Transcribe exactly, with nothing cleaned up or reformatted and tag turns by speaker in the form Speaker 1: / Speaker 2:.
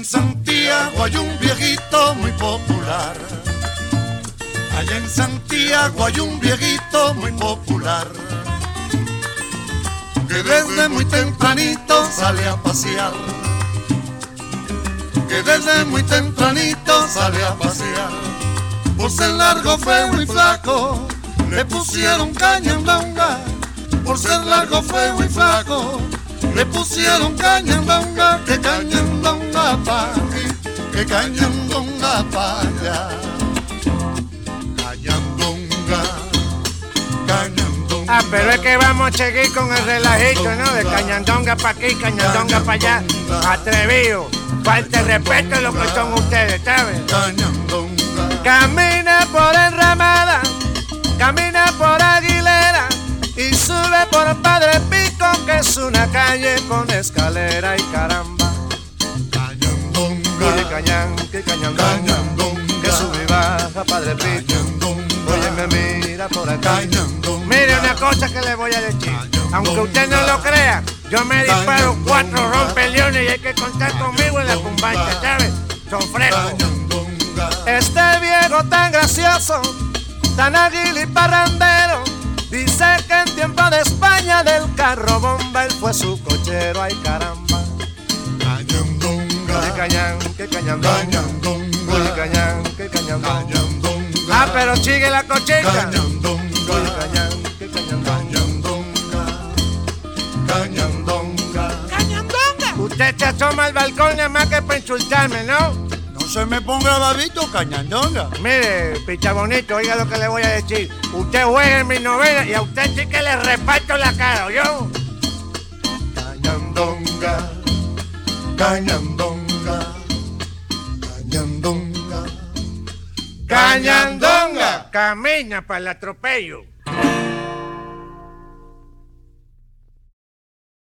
Speaker 1: en Santiago hay un viejito muy popular. Allá en Santiago hay un viejito muy popular, que desde muy tempranito sale a pasear, que desde muy tempranito sale a pasear. Por ser largo, feo y flaco, le pusieron cañandonga. Por ser largo, feo y flaco, le pusieron cañandonga. Que cañandonga pa' aquí, que cañandonga pa' allá. Cañandonga, cañandonga.
Speaker 2: Ah, pero es que vamos a seguir con el relajito, ¿no? De cañandonga pa' aquí, cañandonga pa' allá. Atrevido, falta de respeto a lo que son ustedes, ¿sabes?
Speaker 1: Cañandonga.
Speaker 2: Camina por Enramada, camina por Aguilera y sube por Padre Pico, que es una calle con escalera y caramba.
Speaker 1: Cañandonga,
Speaker 2: Que cañán, que cañandonga,
Speaker 1: cañandonga,
Speaker 2: que sube y baja Padre Pico. Oye, me mira por acá.
Speaker 1: cañandonga.
Speaker 2: Mire una cosa que le voy a decir, aunque usted no lo crea, yo me disparo cuatro rompeleones y hay que contar conmigo en la cumbancha, ¿sabes? Son frescos. Este viejo tan gracioso, tan ágil y parrandero, dice que en tiempo de España del carro bomba él fue su cochero, ay caramba.
Speaker 1: Cañandonga,
Speaker 2: Que cañán, que cañandonga,
Speaker 1: cañandonga,
Speaker 2: que cañán, que cañandonga.
Speaker 1: cañandonga.
Speaker 2: Ah, pero sigue la cochita.
Speaker 1: Cañandonga,
Speaker 2: Que cañán, que cañandonga.
Speaker 1: cañandonga, cañandonga.
Speaker 2: Usted se asoma al balcón nada más que para insultarme, ¿no?
Speaker 1: No se me ponga babito, cañandonga.
Speaker 2: Mire, picha bonito, oiga lo que le voy a decir. Usted juega en mi novela y a usted sí que le reparto la cara, ¿oyó?
Speaker 1: Cañandonga, cañandonga, cañandonga,
Speaker 2: Cañandonga, camina para el atropello.